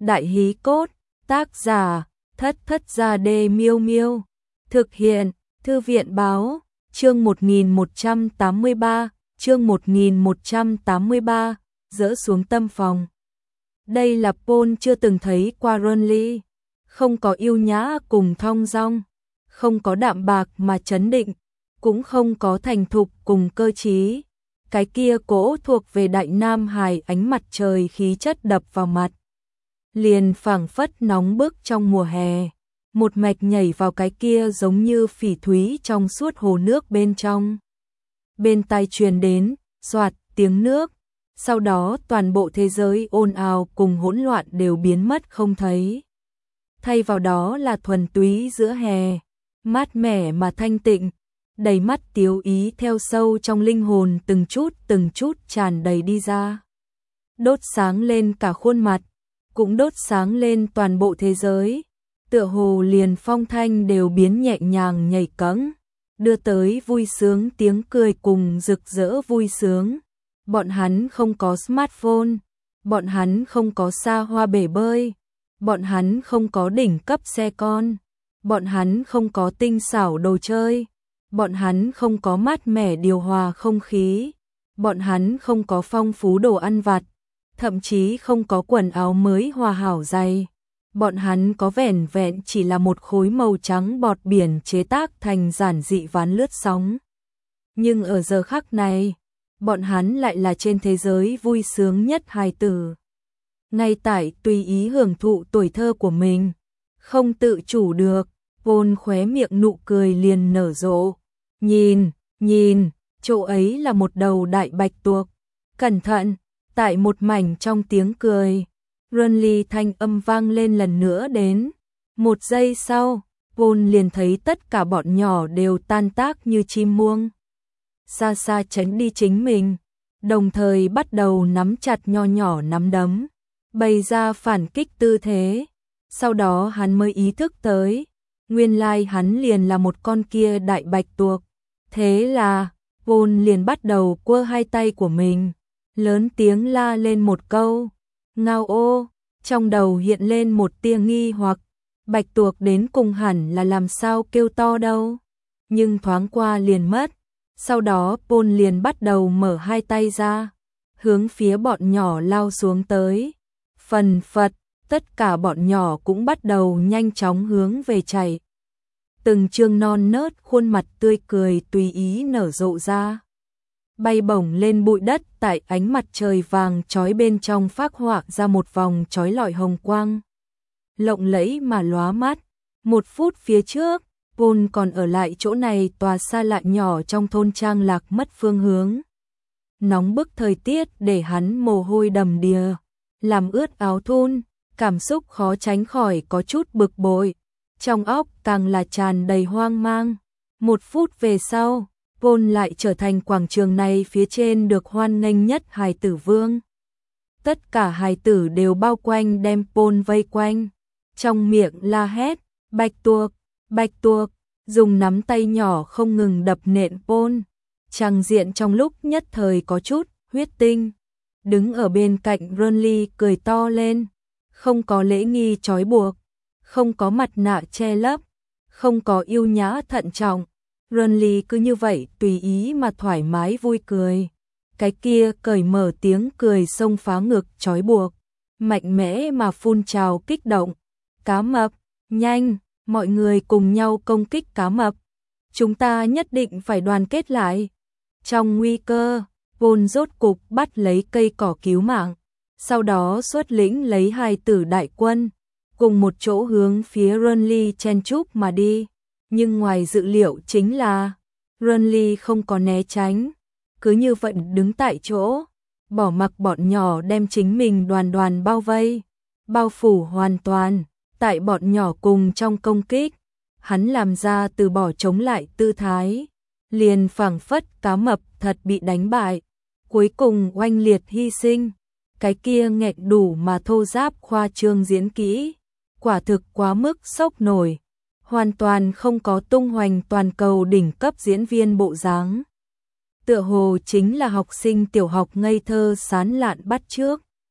Đại hí cốt, tác giả, Thất Thất Gia Đê Miêu Miêu. Thực hiện, Thư viện báo, chương 1183, chương 1183, dỡ xuống tâm phòng. Đây là Paul chưa từng thấy qua Ronly, không có yêu nhã cùng thong dong, không có đạm bạc mà chấn định, cũng không có thành thục cùng cơ trí. Cái kia cỗ thuộc về đại nam hài ánh mặt trời khí chất đập vào mặt, liền phảng phất nóng bức trong mùa hè, một mạch nhảy vào cái kia giống như phỉ thúy trong suốt hồ nước bên trong. Bên tai truyền đến, xoạt tiếng nước, sau đó toàn bộ thế giới ồn ào cùng hỗn loạn đều biến mất không thấy. Thay vào đó là thuần túy giữa hè, mát mẻ mà thanh tịnh, đầy mắt tiếu ý theo sâu trong linh hồn từng chút tràn đầy đi ra. Đốt sáng lên cả khuôn mặt, cũng đốt sáng lên toàn bộ thế giới, tựa hồ liền phong thanh đều biến nhẹ nhàng nhảy cẫng, đưa tới vui sướng tiếng cười cùng rực rỡ vui sướng. Bọn hắn không có smartphone, bọn hắn không có xa hoa bể bơi, bọn hắn không có đỉnh cấp xe con, bọn hắn không có tinh xảo đồ chơi, bọn hắn không có mát mẻ điều hòa không khí, bọn hắn không có phong phú đồ ăn vặt, thậm chí không có quần áo mới hòa hảo dày. Bọn hắn có vẻn vẹn chỉ là một khối màu trắng bọt biển chế tác thành giản dị ván lướt sóng. Nhưng ở giờ khắc này, bọn hắn lại là trên thế giới vui sướng nhất hài tử. Ngay tại tùy ý hưởng thụ tuổi thơ của mình, không tự chủ được, Paul khóe miệng nụ cười liền nở rộ. Nhìn, chỗ ấy là một đầu đại bạch tuộc. Cẩn thận, tại một mảnh trong tiếng cười, Ronly thanh âm vang lên lần nữa đến. Một giây sau, Paul liền thấy tất cả bọn nhỏ đều tan tác như chim muông. Xa xa tránh đi chính mình, đồng thời bắt đầu nắm chặt nho nhỏ nắm đấm, bày ra phản kích tư thế. Sau đó hắn mới ý thức tới, nguyên lai hắn liền là một con kia đại bạch tuộc. Thế là, Paul liền bắt đầu quơ hai tay của mình, lớn tiếng la lên một câu, ngao ô, trong đầu hiện lên một tia nghi hoặc, bạch tuộc đến cùng hẳn là làm sao kêu to đâu, nhưng thoáng qua liền mất. Sau đó Paul liền bắt đầu mở hai tay ra, hướng phía bọn nhỏ lao xuống tới. Phần phật, tất cả bọn nhỏ cũng bắt đầu nhanh chóng hướng về chạy. Từng trương non nớt khuôn mặt tươi cười tùy ý nở rộ ra, bay bổng lên bụi đất tại ánh mặt trời vàng chói bên trong phác họa ra một vòng chói lọi hồng quang, lộng lẫy mà lóa mắt. Một phút phía trước, Paul còn ở lại chỗ này tòa xa lạ nhỏ trong thôn trang lạc mất phương hướng. Nóng bức thời tiết để hắn mồ hôi đầm đìa, làm ướt áo thun, cảm xúc khó tránh khỏi có chút bực bội, trong óc càng là tràn đầy hoang mang. Một phút về sau, Paul lại trở thành quảng trường này phía trên được hoan nghênh nhất hài tử vương. Tất cả hài tử đều bao quanh đem Paul vây quanh, trong miệng la hét, bạch tuộc, dùng nắm tay nhỏ không ngừng đập nện Paul. Trang diện trong lúc nhất thời có chút huyết tinh. Đứng ở bên cạnh Ronly cười to lên, không có lễ nghi trói buộc, không có mặt nạ che lấp, không có yêu nhã thận trọng. Ronly cứ như vậy tùy ý mà thoải mái vui cười. Cái kia cởi mở tiếng cười xông phá ngực trói buộc, mạnh mẽ mà phun trào kích động. Cá mập, nhanh, mọi người cùng nhau công kích cá mập. Chúng ta nhất định phải đoàn kết lại. Trong nguy cơ, Paul rốt cục bắt lấy cây cỏ cứu mạng, sau đó xuất lĩnh lấy hai tử đại quân, cùng một chỗ hướng phía Ronly chen chúc mà đi. Nhưng ngoài dự liệu chính là, Ronly không có né tránh, cứ như vậy đứng tại chỗ, bỏ mặc bọn nhỏ đem chính mình đoàn đoàn bao vây, bao phủ hoàn toàn. Tại bọn nhỏ cùng trong công kích, hắn làm ra từ bỏ chống lại tư thái, liền phảng phất cá mập thật bị đánh bại, cuối cùng oanh liệt hy sinh. Cái kia nghẹn đủ mà thô giáp khoa trương diễn kỹ, quả thực quá mức sốc nổi, hoàn toàn không có tung hoành toàn cầu đỉnh cấp diễn viên bộ dáng. Tựa hồ chính là học sinh tiểu học ngây thơ sán lạn bắt chước.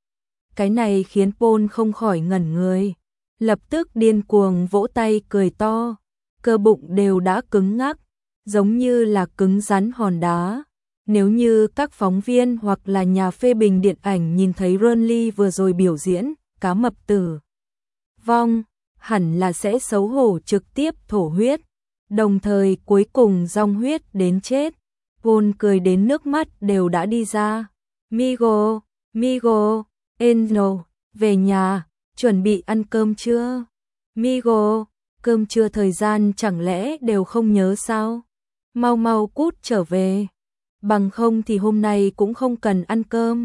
Cái này khiến Paul không khỏi ngẩn người, lập tức điên cuồng vỗ tay cười to, cơ bụng đều đã cứng ngắc, giống như là cứng rắn hòn đá. Nếu như các phóng viên hoặc là nhà phê bình điện ảnh nhìn thấy Renly vừa rồi biểu diễn cá mập tử vong, hẳn là sẽ xấu hổ trực tiếp thổ huyết, đồng thời cuối cùng dòng huyết đến chết. Paul cười đến nước mắt đều đã đi ra. Migo, Enzo, về nhà, chuẩn bị ăn cơm chưa? Migo, cơm trưa thời gian chẳng lẽ đều không nhớ sao? Mau mau cút trở về. Bằng không thì hôm nay cũng không cần ăn cơm.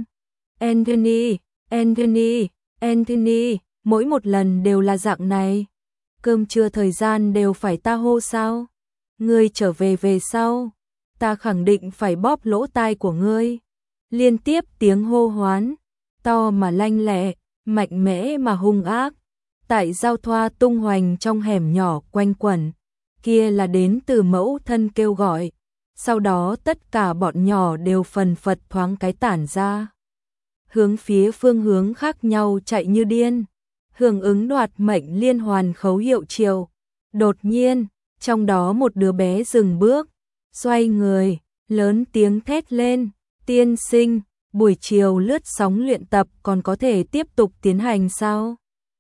Anthony, mỗi một lần đều là dạng này. Cơm trưa thời gian đều phải ta hô sao? Ngươi trở về về sau, ta khẳng định phải bóp lỗ tai của ngươi. Liên tiếp tiếng hô hoán, to mà lanh lẹ, mạnh mẽ mà hung ác, tại giao thoa tung hoành trong hẻm nhỏ quanh quẩn. Kia là đến từ mẫu thân kêu gọi. Sau đó tất cả bọn nhỏ đều phần phật thoáng cái tản ra, hướng phía phương hướng khác nhau chạy như điên, hưởng ứng đoạt mệnh liên hoàn khấu hiệu triệu. Đột nhiên, trong đó một đứa bé dừng bước, xoay người, lớn tiếng thét lên, tiên sinh, buổi chiều lướt sóng luyện tập còn có thể tiếp tục tiến hành sao?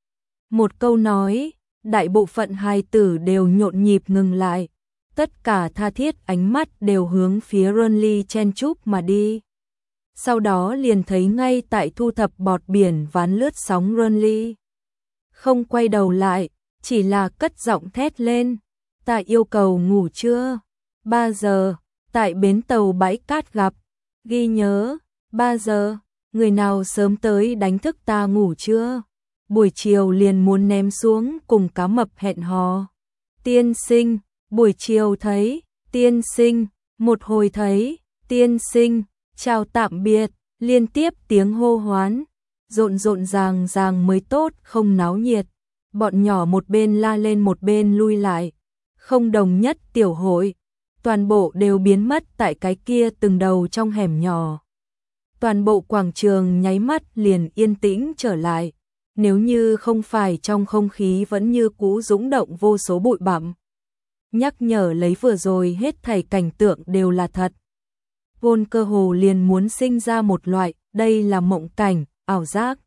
Một câu nói, đại bộ phận hài tử đều nhộn nhịp ngừng lại. Tất cả tha thiết ánh mắt đều hướng phía Renly chen chúc mà đi. Sau đó liền thấy ngay tại thu thập bọt biển ván lướt sóng Renly không quay đầu lại, chỉ là cất giọng thét lên, ta yêu cầu ngủ trưa, 3 giờ, tại bến tàu bãi cát gặp, ghi nhớ, 3 giờ, người nào sớm tới đánh thức ta ngủ trưa, buổi chiều liền muốn ném xuống cùng cá mập hẹn hò. Tiên sinh, buổi chiều thấy, tiên sinh, một hồi thấy, tiên sinh, chào tạm biệt, liên tiếp tiếng hô hoán, rộn ràng mới tốt không náo nhiệt, bọn nhỏ một bên la lên một bên lui lại, không đồng nhất tiểu hội, toàn bộ đều biến mất tại cái kia từng đầu trong hẻm nhỏ. Toàn bộ quảng trường nháy mắt liền yên tĩnh trở lại, nếu như không phải trong không khí vẫn như cũ dũng động vô số bụi bặm. Nhắc nhở lấy vừa rồi hết thảy cảnh tượng đều là thật. Paul cơ hồ liền muốn sinh ra một loại, đây là mộng cảnh, ảo giác.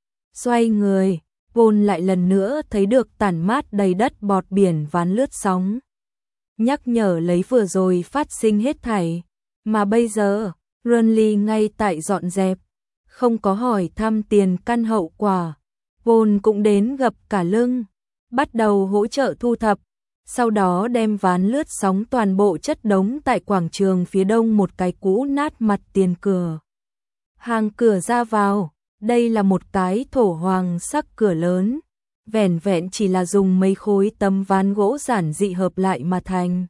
Xoay người, Paul lại lần nữa thấy được tản mát đầy đất bọt biển ván lướt sóng. Nhắc nhở lấy vừa rồi phát sinh hết thảy, mà bây giờ, Renly ngay tại dọn dẹp, không có hỏi thăm tiền căn hậu quả. Paul cũng đến gập cả lưng, bắt đầu hỗ trợ thu thập, sau đó đem ván lướt sóng toàn bộ chất đống tại quảng trường phía đông một cái cũ nát mặt tiền cửa. Hàng cửa ra vào, đây là một cái thổ hoàng sắc cửa lớn, vẻn vẹn chỉ là dùng mấy khối tấm ván gỗ giản dị hợp lại mà thành.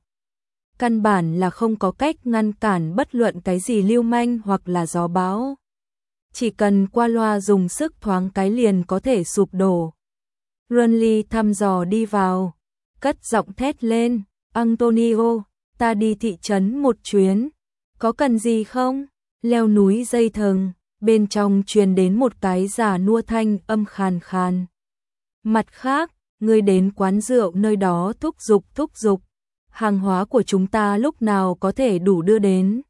Căn bản là không có cách ngăn cản bất luận cái gì lưu manh hoặc là gió bão. Chỉ cần qua loa dùng sức thoáng cái liền có thể sụp đổ. Renly thăm dò đi vào, cất giọng thét lên, Antonio, ta đi thị trấn một chuyến, có cần gì không? Leo núi dây thừng, bên trong truyền đến một cái già nua thanh âm khàn khàn. Mặt khác, ngươi đến quán rượu nơi đó thúc giục, hàng hóa của chúng ta lúc nào có thể đủ đưa đến.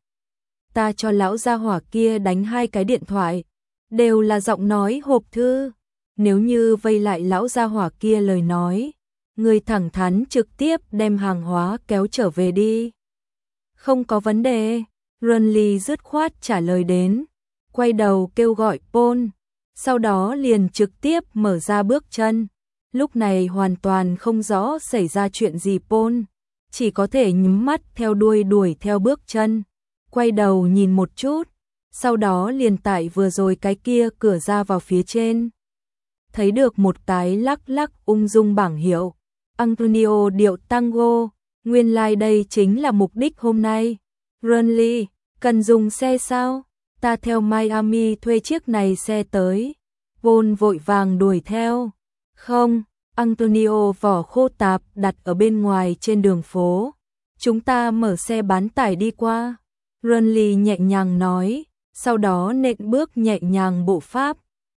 Ta cho lão gia hỏa kia đánh 2 cái điện thoại, đều là giọng nói hộp thư. Nếu như vây lại lão gia hỏa kia lời nói, người thẳng thắn trực tiếp đem hàng hóa kéo trở về đi. Không có vấn đề, Renly dứt khoát trả lời đến, quay đầu kêu gọi Paul, sau đó liền trực tiếp mở ra bước chân. Lúc này hoàn toàn không rõ xảy ra chuyện gì Paul, chỉ có thể nhắm mắt theo đuổi theo bước chân, quay đầu nhìn một chút, sau đó liền tại vừa rồi cái kia cửa ra vào phía trên. Thấy được một cái lắc ung dung bảng hiệu, Antonio điệu tango, nguyên lai đây chính là mục đích hôm nay. Renly, cần dùng xe sao? Ta theo Miami thuê chiếc này xe tới. Paul vội vàng đuổi theo. Không, Antonio vỏ khô tạp đặt ở bên ngoài trên đường phố. Chúng ta mở xe bán tải đi qua. Renly nhẹ nhàng nói, sau đó nện bước nhẹ nhàng bộ pháp,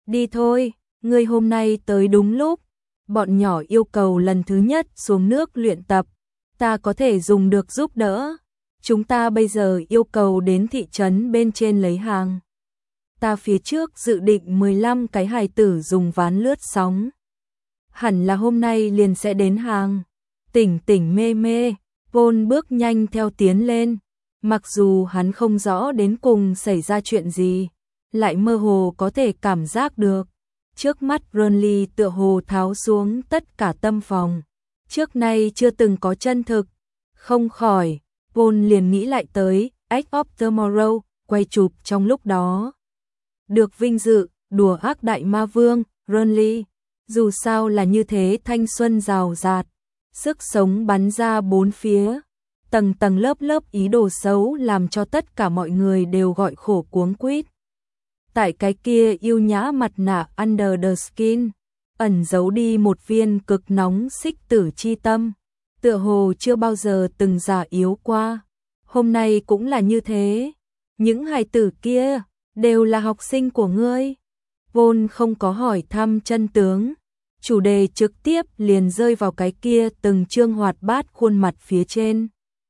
Đi thôi, ngươi hôm nay tới đúng lúc. Bọn nhỏ yêu cầu lần thứ nhất xuống nước luyện tập, ta có thể dùng được giúp đỡ. Chúng ta bây giờ yêu cầu đến thị trấn bên trên lấy hàng. Ta phía trước dự định 15 cái hài tử dùng ván lướt sóng. Hẳn là hôm nay liền sẽ đến hàng. Tỉnh tỉnh mê mê, Paul bước nhanh theo tiến lên. Mặc dù hắn không rõ đến cùng xảy ra chuyện gì, lại mơ hồ có thể cảm giác được. Trước mắt Burnley tựa hồ tháo xuống tất cả tâm phòng. Trước nay chưa từng có chân thực. Không khỏi, Paul liền nghĩ lại tới Edge of Tomorrow, quay chụp trong lúc đó. Được vinh dự, đùa ác đại ma vương, Burnley. Dù sao là như thế, thanh xuân rào rạt, sức sống bắn ra bốn phía. Tầng tầng lớp lớp ý đồ xấu làm cho tất cả mọi người đều gọi khổ cuống quýt. Tại cái kia yêu nhã mặt nạ under the skin, ẩn giấu đi một viên cực nóng xích tử chi tâm, tựa hồ chưa bao giờ từng già yếu qua. Hôm nay cũng là như thế, những hài tử kia đều là học sinh của ngươi. Vốn không có hỏi thăm chân tướng, chủ đề trực tiếp liền rơi vào cái kia từng trương hoạt bát khuôn mặt phía trên.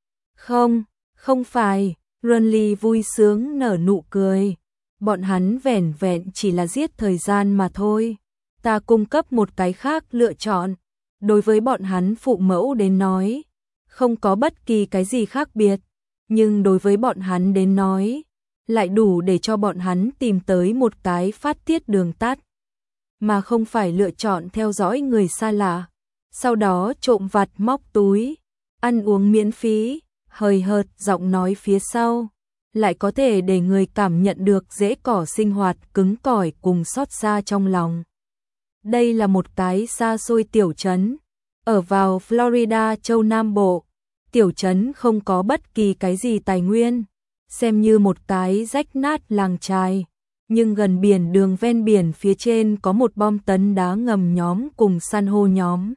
Không phải, Burnley vui sướng nở nụ cười. Bọn hắn vẻn vẹn chỉ là giết thời gian mà thôi. Ta cung cấp một cái khác lựa chọn. Đối với bọn hắn phụ mẫu đến nói, không có bất kỳ cái gì khác biệt. Nhưng đối với bọn hắn đến nói, lại đủ để cho bọn hắn tìm tới một cái phát tiết đường tắt. Mà không phải lựa chọn theo dõi người xa lạ. Sau đó trộm vặt móc túi, ăn uống miễn phí, hời hợt giọng nói phía sau. Lại có thể để người cảm nhận được rễ cỏ sinh hoạt cứng cỏi cùng xót xa trong lòng. Đây là một cái xa xôi tiểu trấn, ở vào Florida châu Nam Bộ. Tiểu trấn không có bất kỳ cái gì tài nguyên, xem như một cái rách nát làng chài. Nhưng gần biển, đường ven biển phía trên có một bom tấn đá ngầm nhóm cùng san hô nhóm,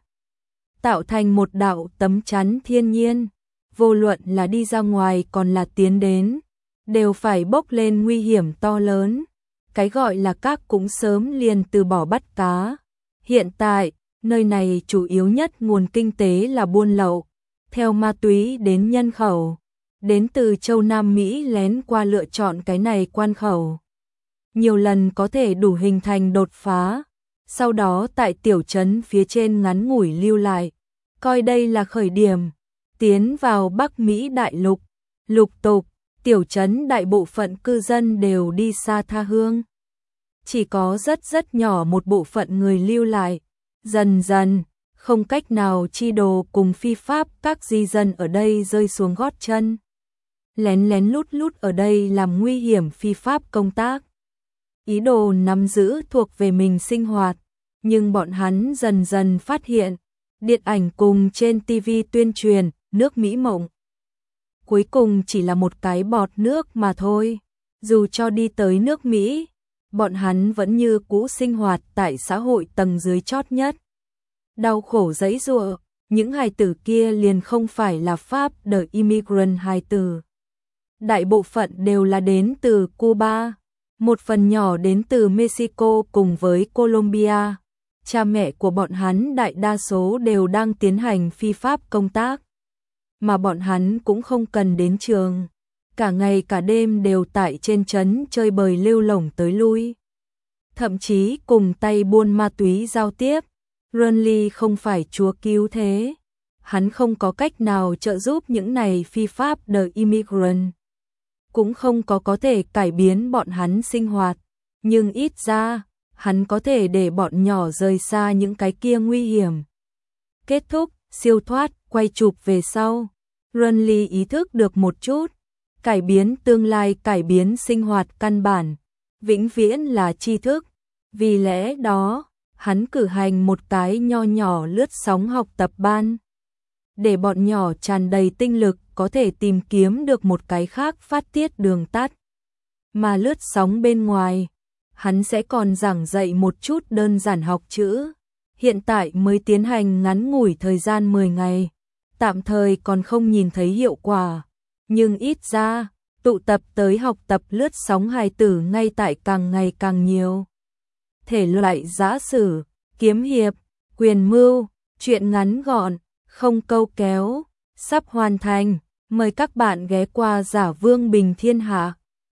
tạo thành một đạo tấm chắn thiên nhiên. Vô luận là đi ra ngoài còn là tiến đến, đều phải bốc lên nguy hiểm to lớn. Cái gọi là các cũng sớm liền từ bỏ bắt cá. Hiện tại, nơi này chủ yếu nhất nguồn kinh tế là buôn lậu, theo ma túy đến nhân khẩu. Đến từ châu Nam Mỹ lén qua lựa chọn cái này quan khẩu. Nhiều lần có thể đủ hình thành đột phá, sau đó tại tiểu trấn phía trên ngắn ngủi lưu lại, coi đây là khởi điểm, tiến vào Bắc Mỹ đại lục. Lục tục, tiểu trấn đại bộ phận cư dân đều đi xa tha hương. Chỉ có rất nhỏ một bộ phận người lưu lại. Dần dần, không cách nào chi đồ cùng phi pháp các di dân ở đây rơi xuống gót chân. Lén lén lút lút ở đây làm nguy hiểm phi pháp công tác. Ý đồ nắm giữ thuộc về mình sinh hoạt. Nhưng bọn hắn dần dần phát hiện, điện ảnh cùng trên TV tuyên truyền, nước Mỹ mộng. Cuối cùng chỉ là một cái bọt nước mà thôi. Dù cho đi tới nước Mỹ, bọn hắn vẫn như cũ sinh hoạt tại xã hội tầng dưới chót nhất. Đau khổ giãy giụa, những hài tử kia liền không phải là Pháp the immigrant hài tử. Đại bộ phận đều là đến từ Cuba, một phần nhỏ đến từ Mexico cùng với Colombia. Cha mẹ của bọn hắn đại đa số đều đang tiến hành phi pháp công tác. Mà bọn hắn cũng không cần đến trường, cả ngày cả đêm đều tại trên trấn chơi bời lêu lổng tới lui. Thậm chí cùng tay buôn ma túy giao tiếp. Burnley không phải chúa cứu thế, hắn không có cách nào trợ giúp những này phi pháp the immigrant, cũng không có thể cải biến bọn hắn sinh hoạt, nhưng ít ra hắn có thể để bọn nhỏ rời xa những cái kia nguy hiểm. Kết thúc siêu thoát, quay chụp về sau, Burnley ý thức được một chút, cải biến tương lai, cải biến sinh hoạt căn bản, vĩnh viễn là tri thức. Vì lẽ đó, hắn cử hành một cái nho nhỏ lướt sóng học tập ban, để bọn nhỏ tràn đầy tinh lực có thể tìm kiếm được một cái khác phát tiết đường tắt. Mà lướt sóng bên ngoài, hắn sẽ còn giảng dạy một chút đơn giản học chữ. Hiện tại mới tiến hành ngắn ngủi thời gian 10 ngày, tạm thời còn không nhìn thấy hiệu quả, nhưng ít ra, tụ tập tới học tập lướt sóng hài tử ngay tại càng ngày càng nhiều. thể loại giã sử, kiếm hiệp, quyền mưu, truyện ngắn gọn, không câu kéo, sắp hoàn thành. Mời các bạn ghé qua Giả Vương Bình Thiên Hạ.